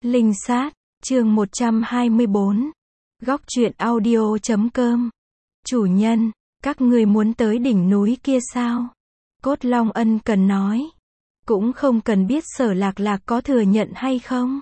Linh sát, chương 124. Góc truyện audio.com. Chủ nhân, các ngươi muốn tới đỉnh núi kia sao? Cốt Long ân cần nói. Cũng không cần biết Sở Lạc Lạc có thừa nhận hay không.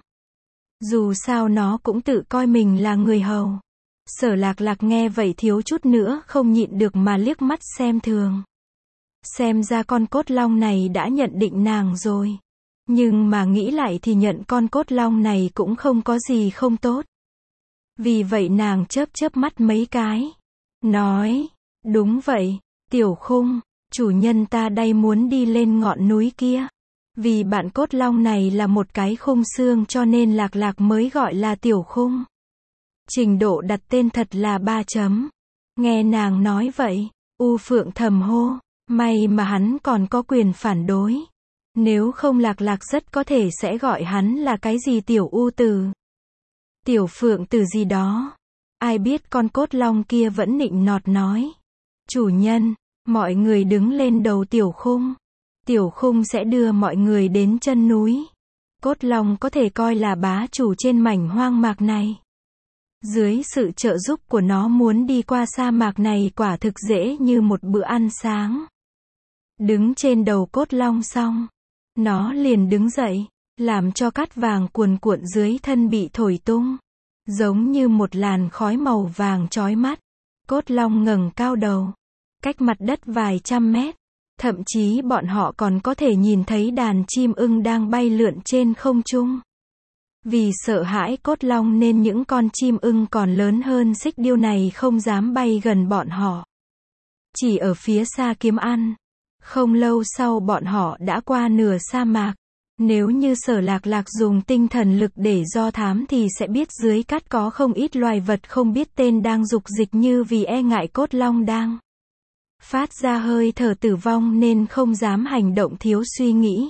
Dù sao nó cũng tự coi mình là người hầu. Sở Lạc Lạc nghe vậy thiếu chút nữa không nhịn được mà liếc mắt xem thường. Xem ra con cốt long này đã nhận định nàng rồi. Nhưng mà nghĩ lại thì nhận con cốt long này cũng không có gì không tốt. Vì vậy nàng chớp mắt mấy cái. Nói, đúng vậy, Tiểu Khung, chủ nhân ta đây muốn đi lên ngọn núi kia. Vì bạn cốt long này là một cái khung xương cho nên Lạc Lạc mới gọi là Tiểu Khung. Trình độ đặt tên thật là 3 chấm. Nghe nàng nói vậy, U Phượng thầm hô, may mà hắn còn có quyền phản đối. Nếu không Lạc Lạc rất có thể sẽ gọi hắn là cái gì Tiểu U Tử, Tiểu Phượng Tử gì đó. Ai biết con cốt long kia vẫn nịnh nọt nói. Chủ nhân, mọi người đứng lên đầu Tiểu Khung. Tiểu Khung sẽ đưa mọi người đến chân núi. Cốt long có thể coi là bá chủ trên mảnh hoang mạc này. Dưới sự trợ giúp của nó muốn đi qua sa mạc này quả thực dễ như một bữa ăn sáng. Đứng trên đầu cốt long xong, nó liền đứng dậy, làm cho cát vàng cuồn cuộn dưới thân bị thổi tung, giống như một làn khói màu vàng chói mắt. Cốt long ngẩng cao đầu, cách mặt đất vài trăm mét, thậm chí bọn họ còn có thể nhìn thấy đàn chim ưng đang bay lượn trên không trung. Vì sợ hãi cốt long nên những con chim ưng còn lớn hơn xích điêu này không dám bay gần bọn họ. Chỉ ở phía xa kiếm ăn. Không lâu sau bọn họ đã qua nửa sa mạc. Nếu như Sở Lạc Lạc dùng tinh thần lực để do thám thì sẽ biết dưới cát có không ít loài vật không biết tên đang dục dịch như vì e ngại cốt long đang phát ra hơi thở tử vong nên không dám hành động thiếu suy nghĩ.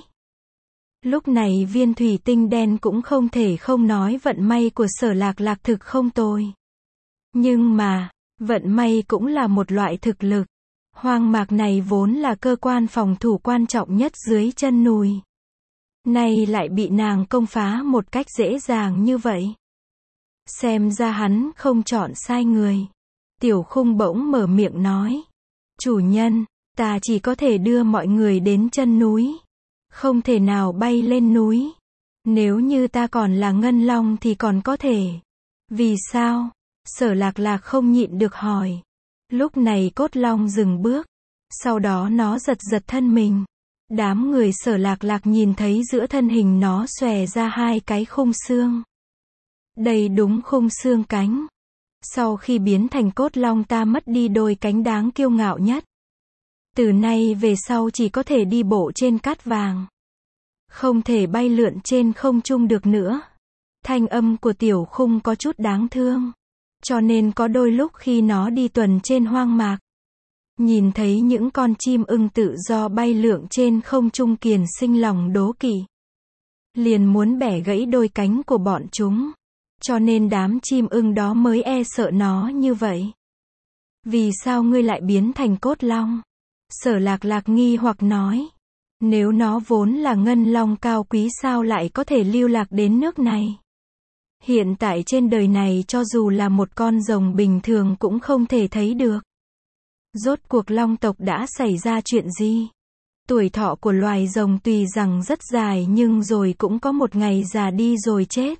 Lúc này viên thủy tinh đen cũng không thể không nói vận may của Sở Lạc Lạc thực không tồi. Nhưng mà, vận may cũng là một loại thực lực. Hoang mạc này vốn là cơ quan phòng thủ quan trọng nhất dưới chân núi. Nay lại bị nàng công phá một cách dễ dàng như vậy. Xem ra hắn không chọn sai người. Tiểu Khung bỗng mở miệng nói. Chủ nhân, ta chỉ có thể đưa mọi người đến chân núi. Không thể nào bay lên núi. Nếu như ta còn là ngân long thì còn có thể. Vì sao? Sở Lạc Lạc không nhịn được hỏi. Lúc này cốt long dừng bước. Sau đó nó giật thân mình. Đám người Sở Lạc Lạc nhìn thấy giữa thân hình nó xòe ra hai cái khung xương. Đây đúng khung xương cánh. Sau khi biến thành cốt long ta mất đi đôi cánh đáng kiêu ngạo nhất. Từ nay về sau chỉ có thể đi bộ trên cát vàng. Không thể bay lượn trên không trung được nữa. Thanh âm của Tiểu Khung có chút đáng thương. Cho nên có đôi lúc khi nó đi tuần trên hoang mạc, nhìn thấy những con chim ưng tự do bay lượn trên không trung kiền sinh lòng đố kỵ. Liền muốn bẻ gãy đôi cánh của bọn chúng. Cho nên đám chim ưng đó mới e sợ nó như vậy. Vì sao ngươi lại biến thành cốt long? Sở Lạc Lạc nghi hoặc nói. Nếu nó vốn là ngân long cao quý sao lại có thể lưu lạc đến nước này? Hiện tại trên đời này cho dù là một con rồng bình thường cũng không thể thấy được. Rốt cuộc long tộc đã xảy ra chuyện gì? Tuổi thọ của loài rồng tuy rằng rất dài nhưng rồi cũng có một ngày già đi rồi chết.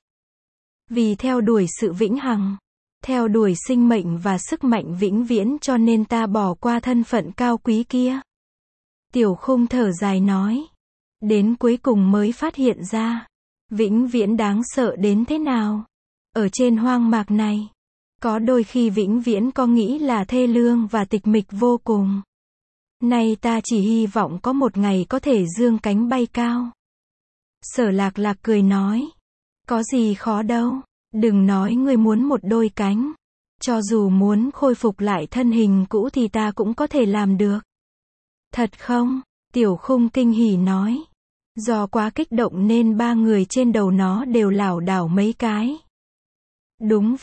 Vì theo đuổi sự vĩnh hằng, theo đuổi sinh mệnh và sức mạnh vĩnh viễn cho nên ta bỏ qua thân phận cao quý kia. Tiểu Khung thở dài nói. Đến cuối cùng mới phát hiện ra. Vĩnh viễn đáng sợ đến thế nào. Ở trên hoang mạc này. Có đôi khi vĩnh viễn có nghĩ là thê lương và tịch mịch vô cùng. Nay ta chỉ hy vọng có một ngày có thể dương cánh bay cao. Sở Lạc Lạc cười nói. Có gì khó đâu. Đừng nói ngươi muốn một đôi cánh. Cho dù muốn khôi phục lại thân hình cũ thì ta cũng có thể làm được. Thật không? Tiểu Khung kinh hỉ nói. Do quá kích động nên ba người trên đầu nó đều lảo đảo mấy cái. Đúng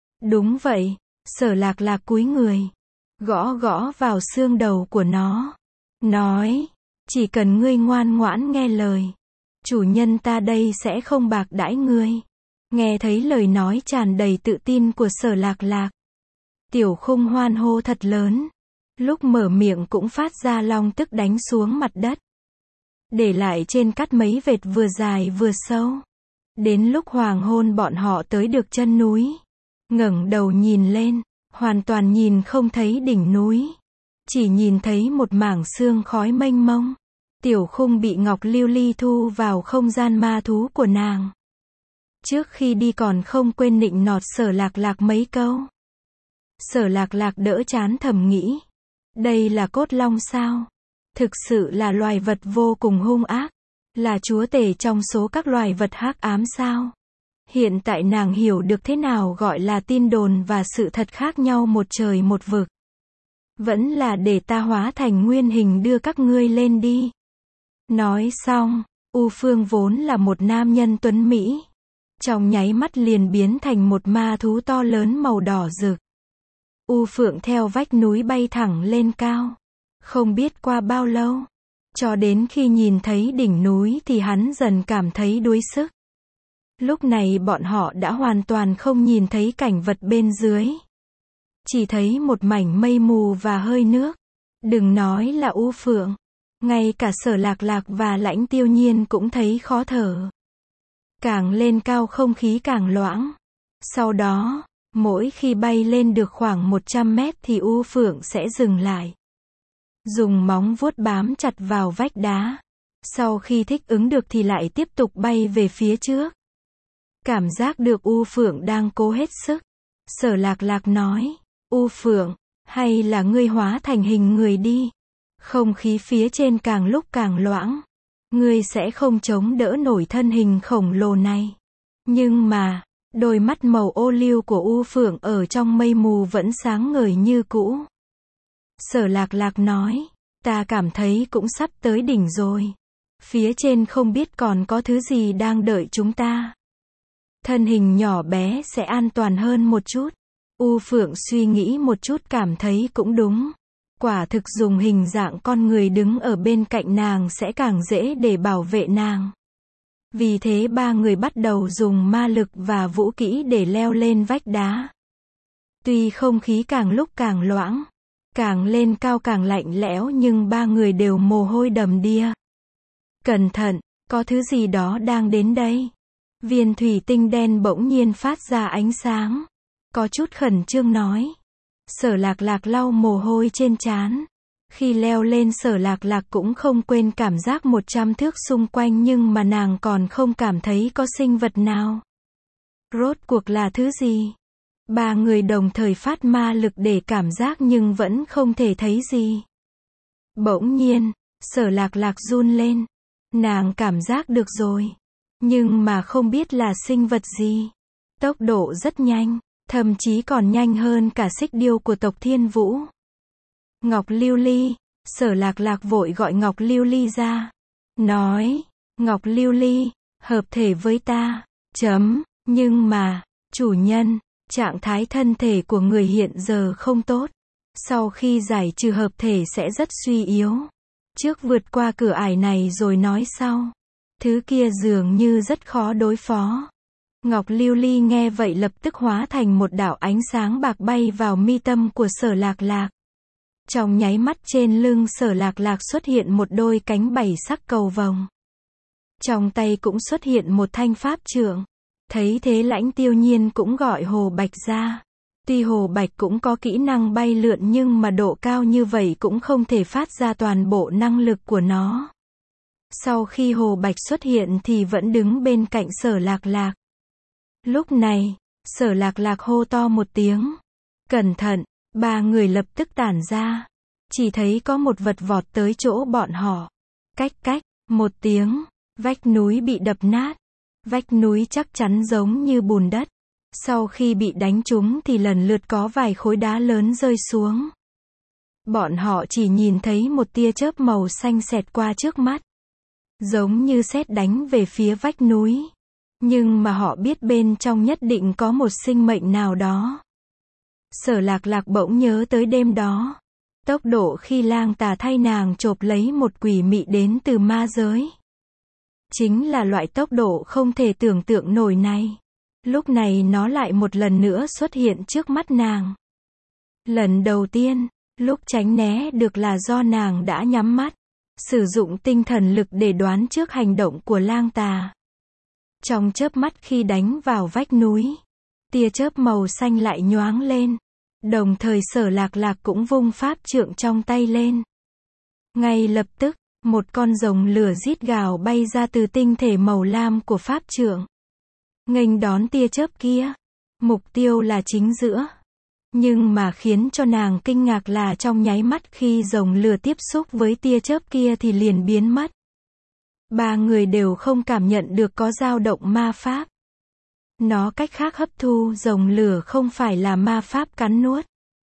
vậy. Sở Lạc Lạc cúi người. Gõ vào xương đầu của nó. Nói. Chỉ cần ngươi ngoan ngoãn nghe lời. Chủ nhân ta đây sẽ không bạc đãi ngươi. Nghe thấy lời nói tràn đầy tự tin của Sở Lạc Lạc. Tiểu Khung hoan hô thật lớn. Lúc mở miệng cũng phát ra long tức đánh xuống mặt đất. Để lại trên cát mấy vệt vừa dài vừa sâu. Đến lúc hoàng hôn bọn họ tới được chân núi. Ngẩng đầu nhìn lên, hoàn toàn nhìn không thấy đỉnh núi. Chỉ nhìn thấy một mảng sương khói mênh mông. Tiểu Khung bị Ngọc Lưu Ly thu vào không gian ma thú của nàng. Trước khi đi còn không quên nịnh nọt Sở Lạc Lạc mấy câu. Sở Lạc Lạc đỡ chán thầm nghĩ. Đây là cốt long sao? Thực sự là loài vật vô cùng hung ác. Là chúa tể trong số các loài vật hắc ám sao? Hiện tại nàng hiểu được thế nào gọi là tin đồn và sự thật khác nhau một trời một vực. Vẫn là để ta hóa thành nguyên hình đưa các ngươi lên đi. Nói xong, U Phương vốn là một nam nhân tuấn Mỹ. Trong nháy mắt liền biến thành một ma thú to lớn màu đỏ rực. U Phượng theo vách núi bay thẳng lên cao. Không biết qua bao lâu. Cho đến khi nhìn thấy đỉnh núi thì hắn dần cảm thấy đuối sức. Lúc này bọn họ đã hoàn toàn không nhìn thấy cảnh vật bên dưới. Chỉ thấy một mảnh mây mù và hơi nước. Đừng nói là U Phượng. Ngay cả Sở Lạc Lạc và Lãnh Tiêu Nhiên cũng thấy khó thở. Càng lên cao không khí càng loãng. Sau đó, mỗi khi bay lên được khoảng 100 mét thì U Phượng sẽ dừng lại. Dùng móng vuốt bám chặt vào vách đá. Sau khi thích ứng được thì lại tiếp tục bay về phía trước. Cảm giác được U Phượng đang cố hết sức. Sở Lạc Lạc nói, U Phượng, hay là ngươi hóa thành hình người đi. Không khí phía trên càng lúc càng loãng. Ngươi sẽ không chống đỡ nổi thân hình khổng lồ này. Nhưng mà, đôi mắt màu ô liu của U Phượng ở trong mây mù vẫn sáng ngời như cũ. Sở Lạc Lạc nói, ta cảm thấy cũng sắp tới đỉnh rồi. Phía trên không biết còn có thứ gì đang đợi chúng ta. Thân hình nhỏ bé sẽ an toàn hơn một chút. U Phượng suy nghĩ một chút cảm thấy cũng đúng. Quả thực dùng hình dạng con người đứng ở bên cạnh nàng sẽ càng dễ để bảo vệ nàng. Vì thế ba người bắt đầu dùng ma lực và vũ kỹ để leo lên vách đá. Tuy không khí càng lúc càng loãng, càng lên cao càng lạnh lẽo nhưng ba người đều mồ hôi đầm đìa. Cẩn thận, có thứ gì đó đang đến đây. Viên thủy tinh đen bỗng nhiên phát ra ánh sáng. Có chút khẩn trương nói. Sở Lạc Lạc lau mồ hôi trên trán. Khi leo lên Sở Lạc Lạc cũng không quên cảm giác 100 thước xung quanh nhưng mà nàng còn không cảm thấy có sinh vật nào. Rốt cuộc là thứ gì? Ba người đồng thời phát ma lực để cảm giác nhưng vẫn không thể thấy gì. Bỗng nhiên, Sở Lạc Lạc run lên. Nàng cảm giác được rồi. Nhưng mà không biết là sinh vật gì. Tốc độ rất nhanh, thậm chí còn nhanh hơn cả xích điêu của tộc Thiên Vũ. Ngọc Lưu Ly, Sở Lạc Lạc vội gọi Ngọc Lưu Ly ra. Nói, Ngọc Lưu Ly, hợp thể với ta. Nhưng mà, chủ nhân, trạng thái thân thể của người hiện giờ không tốt. Sau khi giải trừ hợp thể sẽ rất suy yếu. Trước vượt qua cửa ải này rồi nói sau. Thứ kia dường như rất khó đối phó. Ngọc Lưu Ly nghe vậy lập tức hóa thành một đạo ánh sáng bạc bay vào mi tâm của Sở Lạc Lạc. Trong nháy mắt trên lưng Sở Lạc Lạc xuất hiện một đôi cánh 7 sắc cầu vồng. Trong tay cũng xuất hiện một thanh pháp trượng. Thấy thế Lãnh Tiêu Nhiên cũng gọi Hồ Bạch ra. Tuy Hồ Bạch cũng có kỹ năng bay lượn nhưng mà độ cao như vậy cũng không thể phát ra toàn bộ năng lực của nó. Sau khi Hồ Bạch xuất hiện thì vẫn đứng bên cạnh Sở Lạc Lạc. Lúc này, Sở Lạc Lạc hô to một tiếng. Cẩn thận, ba người lập tức tản ra. Chỉ thấy có một vật vọt tới chỗ bọn họ. Cách cách, một tiếng, vách núi bị đập nát. Vách núi chắc chắn giống như bùn đất. Sau khi bị đánh trúng thì lần lượt có vài khối đá lớn rơi xuống. Bọn họ chỉ nhìn thấy một tia chớp màu xanh xẹt qua trước mắt. Giống như sét đánh về phía vách núi. Nhưng mà họ biết bên trong nhất định có một sinh mệnh nào đó. Sở Lạc Lạc bỗng nhớ tới đêm đó. Tốc độ khi lang tà thay nàng chộp lấy một quỷ mị đến từ ma giới. Chính là loại tốc độ không thể tưởng tượng nổi này. Lúc này nó lại một lần nữa xuất hiện trước mắt nàng. Lần đầu tiên, lúc tránh né được là do nàng đã nhắm mắt, sử dụng tinh thần lực để đoán trước hành động của lang tà. Trong chớp mắt khi đánh vào vách núi, tia chớp màu xanh lại nhoáng lên. Đồng thời Sở Lạc Lạc cũng vung pháp trượng trong tay lên. Ngay lập tức, một con rồng lửa rít gào bay ra từ tinh thể màu lam của pháp trượng, nghênh đón tia chớp kia. Mục tiêu là chính giữa. Nhưng mà khiến cho nàng kinh ngạc là trong nháy mắt khi rồng lửa tiếp xúc với tia chớp kia thì liền biến mất. Ba người đều không cảm nhận được có dao động ma pháp. Nó cách khác hấp thu rồng lửa không phải là ma pháp cắn nuốt.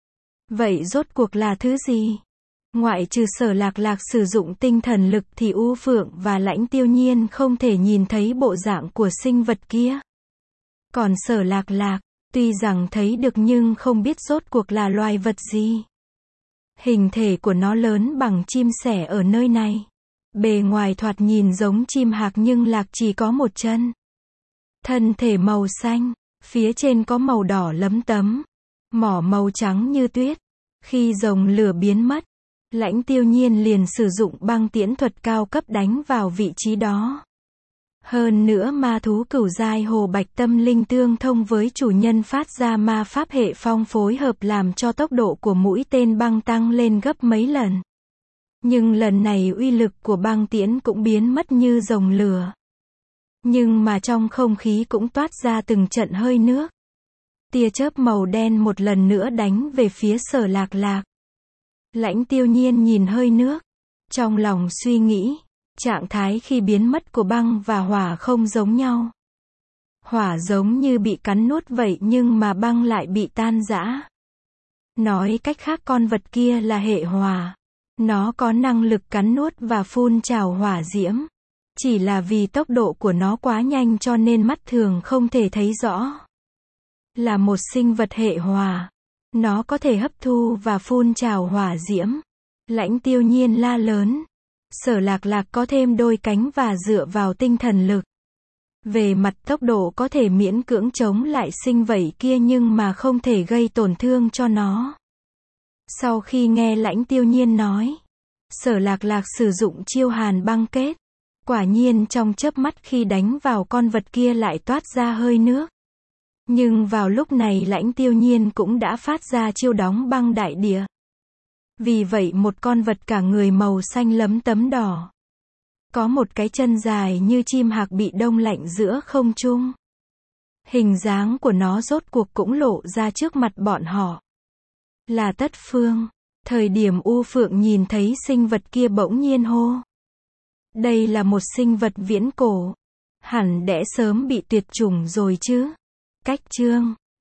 Vậy rốt cuộc là thứ gì? Ngoại trừ Sở Lạc Lạc sử dụng tinh thần lực thì U Phượng và Lãnh Tiêu Nhiên không thể nhìn thấy bộ dạng của sinh vật kia. Còn Sở Lạc Lạc, tuy rằng thấy được nhưng không biết rốt cuộc là loài vật gì. Hình thể của nó lớn bằng chim sẻ ở nơi này. Bề ngoài thoạt nhìn giống chim hạc nhưng lạc chỉ có một chân. Thân thể màu xanh, phía trên có màu đỏ lấm tấm, mỏ màu trắng như tuyết. Khi rồng lửa biến mất, Lãnh Tiêu Nhiên liền sử dụng băng tiễn thuật cao cấp đánh vào vị trí đó. Hơn nữa ma thú cửu giai hồ bạch tâm linh tương thông với chủ nhân phát ra ma pháp hệ phong phối hợp làm cho tốc độ của mũi tên băng tăng lên gấp mấy lần. Nhưng lần này uy lực của băng tiễn cũng biến mất như rồng lửa. Nhưng mà trong không khí cũng toát ra từng trận hơi nước. Tia chớp màu đen một lần nữa đánh về phía Sở Lạc Lạc. Lãnh Tiêu Nhiên nhìn hơi nước, trong lòng suy nghĩ, trạng thái khi biến mất của băng và hỏa không giống nhau. Hỏa giống như bị cắn nuốt vậy nhưng mà băng lại bị tan rã. Nói cách khác con vật kia là hệ hỏa. Nó có năng lực cắn nuốt và phun trào hỏa diễm. Chỉ là vì tốc độ của nó quá nhanh cho nên mắt thường không thể thấy rõ. Là một sinh vật hệ hỏa. Nó có thể hấp thu và phun trào hỏa diễm. Lãnh Tiêu Nhiên la lớn. Sở Lạc Lạc có thêm đôi cánh và dựa vào tinh thần lực. Về mặt tốc độ có thể miễn cưỡng chống lại sinh vật kia nhưng mà không thể gây tổn thương cho nó. Sau khi nghe Lãnh Tiêu Nhiên nói, Sở Lạc Lạc sử dụng chiêu hàn băng kết. Quả nhiên trong chớp mắt khi đánh vào con vật kia lại toát ra hơi nước. Nhưng vào lúc này Lãnh Tiêu Nhiên cũng đã phát ra chiêu đóng băng đại địa. Vì vậy một con vật cả người màu xanh lấm tấm đỏ. Có một cái chân dài như chim hạc bị đông lạnh giữa không trung. Hình dáng của nó rốt cuộc cũng lộ ra trước mặt bọn họ. Là Tất Phương. Thời điểm U Phượng nhìn thấy sinh vật kia bỗng nhiên hô. Đây là một sinh vật viễn cổ. Hẳn đã sớm bị tuyệt chủng rồi chứ. Cách chương